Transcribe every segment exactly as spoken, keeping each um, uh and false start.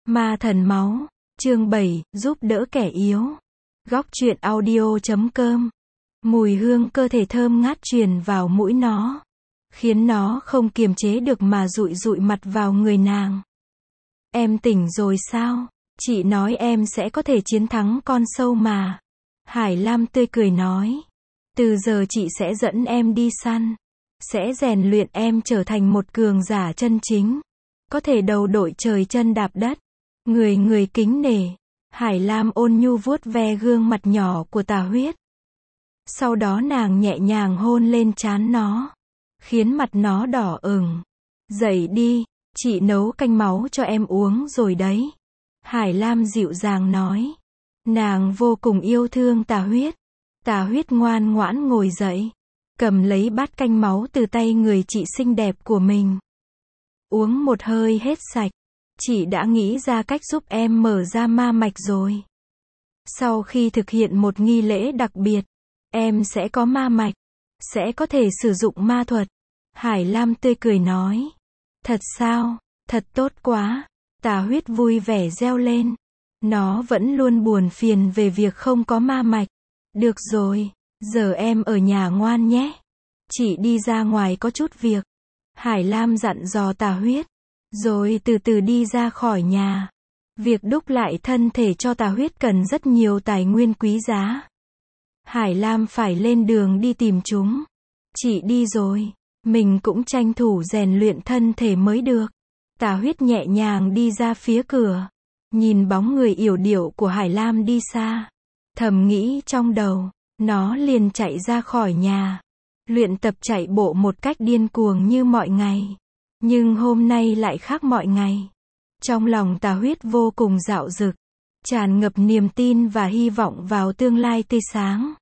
Ma thần máu, chương bảy, giúp đỡ kẻ yếu. Góc truyện audio chấm com. Mùi hương cơ thể thơm ngát truyền vào mũi nó, khiến nó không kiềm chế được mà dụi dụi mặt vào người nàng. Em tỉnh rồi sao? Chị nói em sẽ có thể chiến thắng con sâu mà. Hải Lam tươi cười nói. Từ giờ chị sẽ dẫn em đi săn. Sẽ rèn luyện em trở thành một cường giả chân chính. Có thể đầu đội trời chân đạp đất. Người người kính nể. Hải Lam ôn nhu vuốt ve gương mặt nhỏ của Tà Huyết. Sau đó nàng nhẹ nhàng hôn lên trán nó, khiến mặt nó đỏ ửng. Dậy đi, chị nấu canh máu cho em uống rồi đấy. Hải Lam dịu dàng nói. Nàng vô cùng yêu thương Tà Huyết. Tà Huyết ngoan ngoãn ngồi dậy, cầm lấy bát canh máu từ tay người chị xinh đẹp của mình. Uống một hơi hết sạch. Chị đã nghĩ ra cách giúp em mở ra ma mạch rồi. Sau khi thực hiện một nghi lễ đặc biệt, em sẽ có ma mạch, sẽ có thể sử dụng ma thuật. Hải Lam tươi cười nói. Thật sao? Thật tốt quá. Tà Huyết vui vẻ reo lên. Nó vẫn luôn buồn phiền về việc không có ma mạch. Được rồi, giờ em ở nhà ngoan nhé. Chị đi ra ngoài có chút việc. Hải Lam dặn dò Tà Huyết, rồi từ từ đi ra khỏi nhà. Việc đúc lại thân thể cho Tà Huyết cần rất nhiều tài nguyên quý giá. Hải Lam phải lên đường đi tìm chúng. Chị đi rồi, mình cũng tranh thủ rèn luyện thân thể mới được. Tà Huyết nhẹ nhàng đi ra phía cửa, nhìn bóng người yểu điệu của Hải Lam đi xa, thầm nghĩ trong đầu, nó liền chạy ra khỏi nhà, luyện tập chạy bộ một cách điên cuồng như mọi ngày. Nhưng hôm nay lại khác mọi ngày. Trong lòng Tà Huyết vô cùng dạo dực, tràn ngập niềm tin và hy vọng vào tương lai tươi sáng.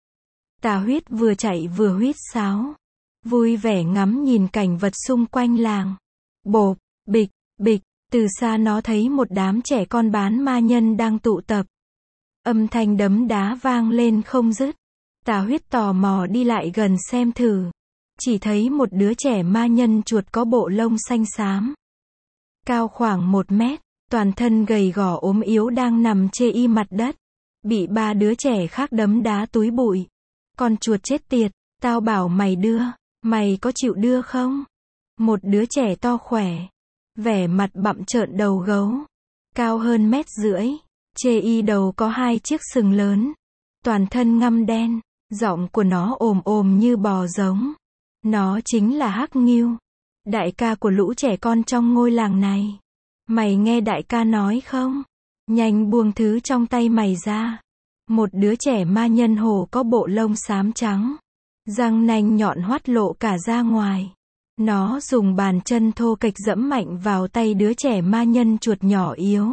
Tà Huyết vừa chạy vừa huýt sáo, vui vẻ ngắm nhìn cảnh vật xung quanh làng. Bộp, bịch, bịch, từ xa nó thấy một đám trẻ con bán ma nhân đang tụ tập. Âm thanh đấm đá vang lên không dứt. Tà Huyết tò mò đi lại gần xem thử. Chỉ thấy một đứa trẻ ma nhân chuột có bộ lông xanh xám, cao khoảng một mét, toàn thân gầy gò ốm yếu đang nằm chê y mặt đất, bị ba đứa trẻ khác đấm đá túi bụi. Con chuột chết tiệt, tao bảo mày đưa, mày có chịu đưa không? Một đứa trẻ to khỏe, vẻ mặt bặm trợn đầu gấu, cao hơn mét rưỡi, chê y đầu có hai chiếc sừng lớn, toàn thân ngăm đen, giọng của nó ồm ồm như bò giống. Nó chính là Hắc Ngưu, đại ca của lũ trẻ con trong ngôi làng này. Mày nghe đại ca nói không? Nhanh buông thứ trong tay mày ra. Một đứa trẻ ma nhân hổ có bộ lông xám trắng, răng nanh nhọn hoắt lộ cả ra ngoài. Nó dùng bàn chân thô kệch dẫm mạnh vào tay đứa trẻ ma nhân chuột nhỏ yếu.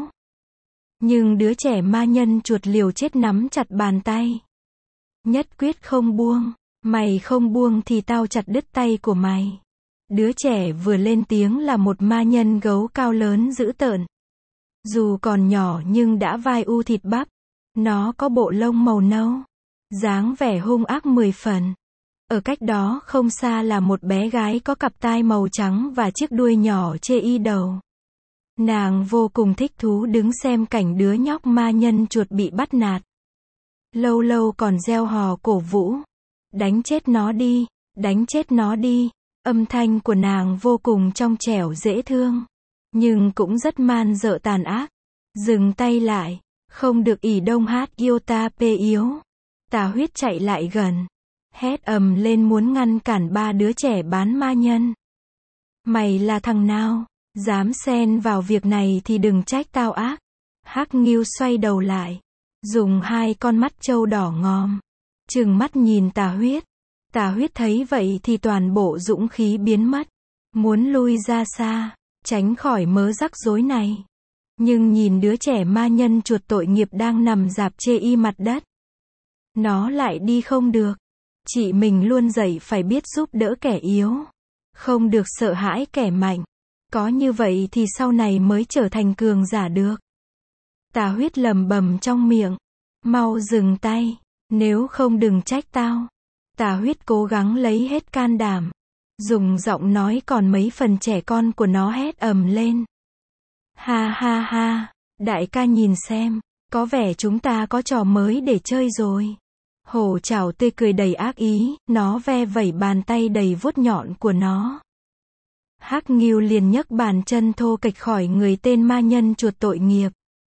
Nhưng đứa trẻ ma nhân chuột liều chết nắm chặt bàn tay, nhất quyết không buông. Mày không buông thì tao chặt đứt tay của mày. Đứa trẻ vừa lên tiếng là một ma nhân gấu cao lớn dữ tợn. Dù còn nhỏ nhưng đã vai u thịt bắp. Nó có bộ lông màu nâu, dáng vẻ hung ác mười phần. Ở cách đó không xa là một bé gái có cặp tai màu trắng và chiếc đuôi nhỏ chê y đầu. Nàng vô cùng thích thú đứng xem cảnh đứa nhóc ma nhân chuột bị bắt nạt. Lâu lâu còn reo hò cổ vũ. Đánh chết nó đi, đánh chết nó đi. Âm thanh của nàng vô cùng trong trẻo dễ thương, nhưng cũng rất man dợ tàn ác. Dừng tay lại, không được ỉ đông hát yêu ta pê yếu. Tà Huyết chạy lại gần, hét ầm lên muốn ngăn cản ba đứa trẻ bán ma nhân. Mày là thằng nào? Dám xen vào việc này thì đừng trách tao ác. Hắc Ngưu xoay đầu lại, dùng hai con mắt trâu đỏ ngòm trừng mắt nhìn Tà Huyết. Tà Huyết thấy vậy thì toàn bộ dũng khí biến mất, muốn lui ra xa, tránh khỏi mớ rắc rối này. Nhưng nhìn đứa trẻ ma nhân chuột tội nghiệp đang nằm rạp chê y mặt đất, nó lại đi không được. Chị mình luôn dạy phải biết giúp đỡ kẻ yếu, không được sợ hãi kẻ mạnh. Có như vậy thì sau này mới trở thành cường giả được. Tà Huyết lầm bầm trong miệng. Mau dừng tay, nếu không đừng trách tao. Tà Huyết cố gắng lấy hết can đảm, dùng giọng nói còn mấy phần trẻ con của nó hét ầm lên. Ha ha ha, Đại ca nhìn xem, có vẻ chúng ta có trò mới để chơi rồi. Hổ chảo tươi cười đầy ác ý, nó ve vẩy bàn tay đầy vuốt nhọn của nó. Hắc Ngưu liền nhấc bàn chân thô kệch khỏi người tên ma nhân chuột tội nghiệp.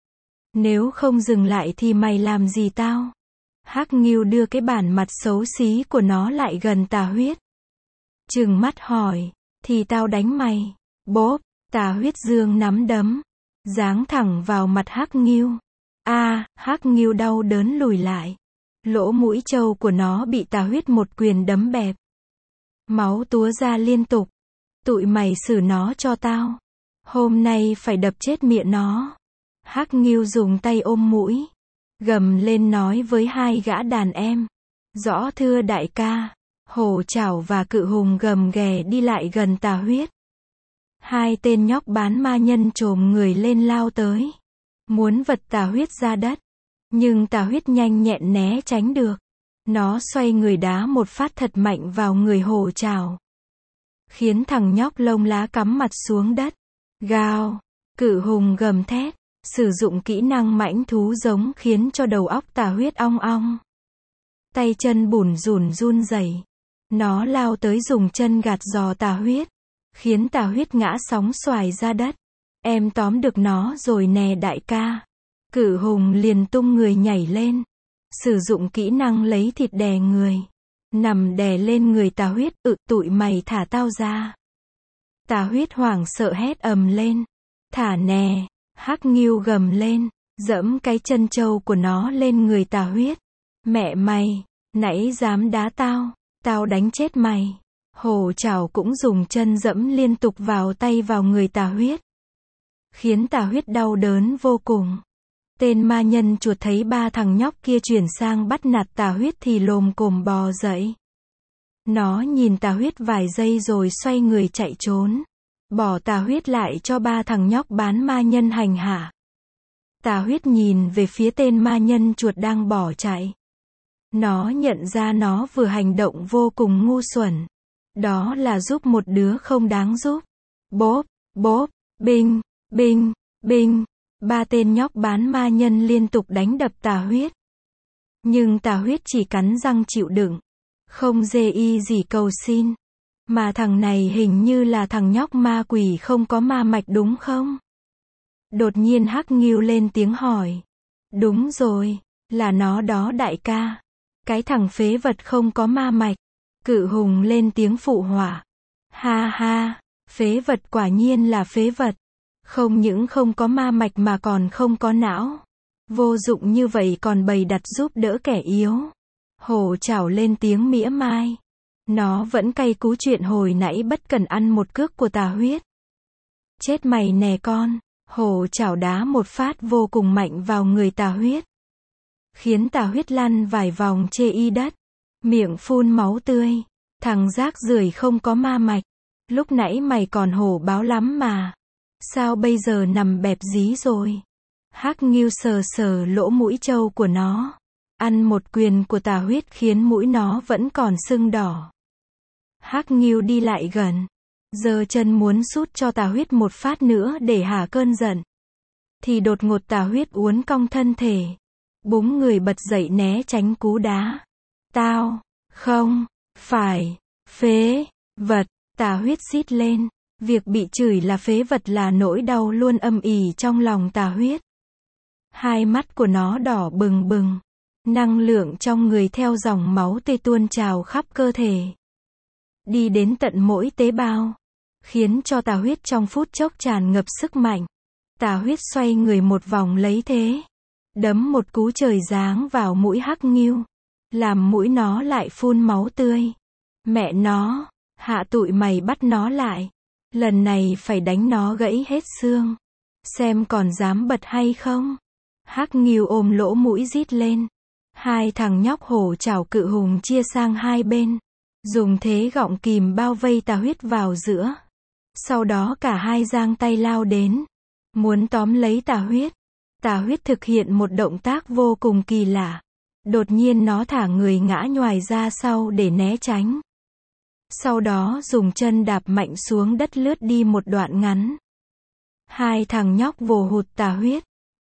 Nếu không dừng lại thì mày làm gì tao? Hắc Ngưu đưa cái bản mặt xấu xí của nó lại gần Tà Huyết. Trừng mắt hỏi, thì tao đánh mày. Bốp, Tà Huyết giương nắm đấm, giáng thẳng vào mặt Hắc Ngưu. A, Hắc Ngưu đau đớn lùi lại. Lỗ mũi trâu của nó bị Tà Huyết một quyền đấm bẹp. Máu túa ra liên tục. Tụi mày xử nó cho tao. Hôm nay phải đập chết miệng nó. Hắc Ngưu dùng tay ôm mũi, gầm lên nói với hai gã đàn em. Rõ thưa đại ca. Hổ chảo và Cự Hùng gầm ghè đi lại gần Tà Huyết. Hai tên nhóc bán ma nhân chồm người lên lao tới, muốn vật Tà Huyết ra đất. Nhưng Tà Huyết nhanh nhẹn né tránh được. Nó xoay người đá một phát thật mạnh vào người hổ chảo, khiến thằng nhóc lông lá cắm mặt xuống đất. Gào, Cự Hùng gầm thét, sử dụng kỹ năng mãnh thú giống khiến cho đầu óc Tà Huyết ong ong. Tay chân bủn rủn run rẩy. Nó lao tới dùng chân gạt giò Tà Huyết, khiến Tà Huyết ngã sóng xoài ra đất. Em tóm được nó rồi nè đại ca. Cự Hùng liền tung người nhảy lên, sử dụng kỹ năng lấy thịt đè người, nằm đè lên người Tà Huyết. Ừ, tụi mày thả tao ra. Tà Huyết hoảng sợ hét ầm lên. Thả nè. Hắc Ngưu gầm lên, dẫm cái chân trâu của nó lên người Tà Huyết. Mẹ mày, nãy dám đá tao, tao đánh chết mày. Hổ chảo cũng dùng chân dẫm liên tục vào tay vào người Tà Huyết, khiến Tà Huyết đau đớn vô cùng. Tên ma nhân chuột thấy ba thằng nhóc kia chuyển sang bắt nạt Tà Huyết thì lồm cồm bò dậy. Nó nhìn Tà Huyết vài giây rồi xoay người chạy trốn, bỏ Tà Huyết lại cho ba thằng nhóc bán ma nhân hành hạ. Tà Huyết nhìn về phía tên ma nhân chuột đang bỏ chạy. Nó nhận ra nó vừa hành động vô cùng ngu xuẩn. Đó là giúp một đứa không đáng giúp. Bốp, bốp, binh, binh, binh. Ba tên nhóc bán ma nhân liên tục đánh đập Tà Huyết. Nhưng Tà Huyết chỉ cắn răng chịu đựng, không dê y gì cầu xin. Mà thằng này hình như là thằng nhóc ma quỷ không có ma mạch đúng không? Đột nhiên Hắc Ngưu lên tiếng hỏi. Đúng rồi, là nó đó đại ca. Cái thằng phế vật không có ma mạch. Cự Hùng lên tiếng phụ họa. Ha ha, phế vật quả nhiên là phế vật. Không những không có ma mạch mà còn không có não. Vô dụng như vậy còn bày đặt giúp đỡ kẻ yếu. Hổ chảo lên tiếng mỉa mai. Nó vẫn cay cú chuyện hồi nãy bất cần ăn một cước của Tà Huyết. Chết mày nè con. Hổ chảo đá một phát vô cùng mạnh vào người Tà Huyết, khiến Tà Huyết lăn vài vòng chê y đất, miệng phun máu tươi. Thằng rác rưởi không có ma mạch. Lúc nãy mày còn hổ báo lắm mà. Sao bây giờ nằm bẹp dí rồi? Hắc Ngưu sờ sờ lỗ mũi trâu của nó. Ăn một quyền của Tà Huyết khiến mũi nó vẫn còn sưng đỏ. Hắc Ngưu đi lại gần, giơ chân muốn sút cho Tà Huyết một phát nữa để hả cơn giận. Thì đột ngột Tà Huyết uốn cong thân thể, búng người bật dậy né tránh cú đá. Tao, không, phải, phế, vật. Tà Huyết rít lên. Việc bị chửi là phế vật là nỗi đau luôn âm ỉ trong lòng Tà Huyết. Hai mắt của nó đỏ bừng bừng. Năng lượng trong người theo dòng máu tươi tuôn trào khắp cơ thể, đi đến tận mỗi tế bào, khiến cho Tà Huyết trong phút chốc tràn ngập sức mạnh. Tà Huyết xoay người một vòng lấy thế, đấm một cú trời giáng vào mũi Hắc Ngưu, làm mũi nó lại phun máu tươi. Mẹ nó, hạ tụi mày bắt nó lại. Lần này phải đánh nó gãy hết xương. Xem còn dám bật hay không. Hắc Ngưu ôm lỗ mũi rít lên. Hai thằng nhóc hổ chảo Cự Hùng chia sang hai bên, dùng thế gọng kìm bao vây Tà Huyết vào giữa. Sau đó cả hai giang tay lao đến, muốn tóm lấy Tà Huyết. Tà Huyết thực hiện một động tác vô cùng kỳ lạ. Đột nhiên nó thả người ngã nhoài ra sau để né tránh. Sau đó dùng chân đạp mạnh xuống đất lướt đi một đoạn ngắn. Hai thằng nhóc vồ hụt Tà Huyết.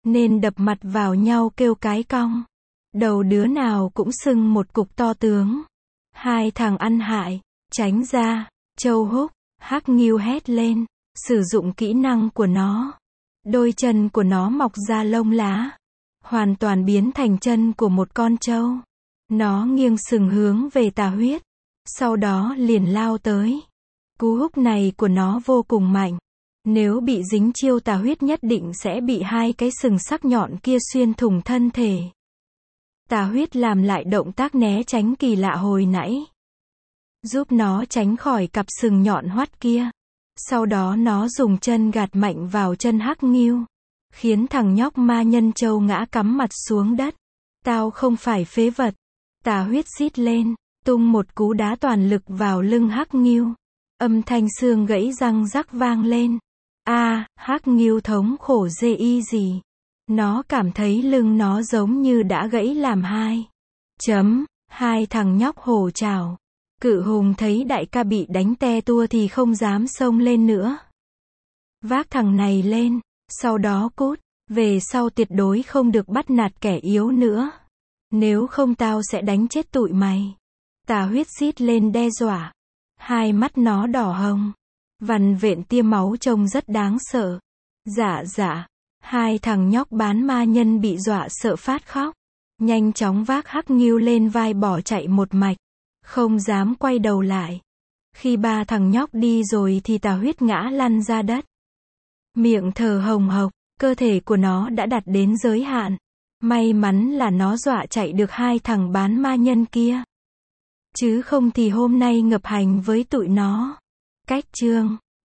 nên đập mặt vào nhau kêu cái cong. Đầu đứa nào cũng sưng một cục to tướng. Hai thằng ăn hại, tránh ra. Châu Húc, Hắc Ngưu hét lên, sử dụng kỹ năng của nó. Đôi chân của nó mọc ra lông lá, hoàn toàn biến thành chân của một con trâu. Nó nghiêng sừng hướng về Tà Huyết, sau đó liền lao tới. Cú húc này của nó vô cùng mạnh. Nếu bị dính chiêu Tà Huyết nhất định sẽ bị hai cái sừng sắc nhọn kia xuyên thủng thân thể. Tà Huyết làm lại động tác né tránh kỳ lạ hồi nãy, giúp nó tránh khỏi cặp sừng nhọn hoắt kia. Sau đó nó dùng chân gạt mạnh vào chân Hắc Ngưu, khiến thằng nhóc ma nhân trâu ngã cắm mặt xuống đất. Tao không phải phế vật. Tà Huyết rít lên, tung một cú đá toàn lực vào lưng Hắc Ngưu. Âm thanh xương gãy răng rắc vang lên. A, à, Hắc Ngưu thống khổ dê y gì. Nó cảm thấy lưng nó giống như đã gãy làm hai. Chấm, hai thằng nhóc hổ trào. Cự hùng thấy đại ca bị đánh te tua thì không dám xông lên nữa. Vác thằng này lên, sau đó cút, về sau tuyệt đối không được bắt nạt kẻ yếu nữa. Nếu không tao sẽ đánh chết tụi mày. Tà Huyết rít lên đe dọa. Hai mắt nó đỏ hồng, vằn vện tia máu trông rất đáng sợ. Dạ dạ, hai thằng nhóc bán ma nhân bị dọa sợ phát khóc. Nhanh chóng vác Hắc Ngưu lên vai bỏ chạy một mạch, không dám quay đầu lại. Khi ba thằng nhóc đi rồi thì Tà Huyết ngã lăn ra đất. Miệng thở hồng hộc, cơ thể của nó đã đạt đến giới hạn. May mắn là nó dọa chạy được hai thằng bán ma nhân kia. Chứ không thì hôm nay ngập hành với tụi nó. Cách chương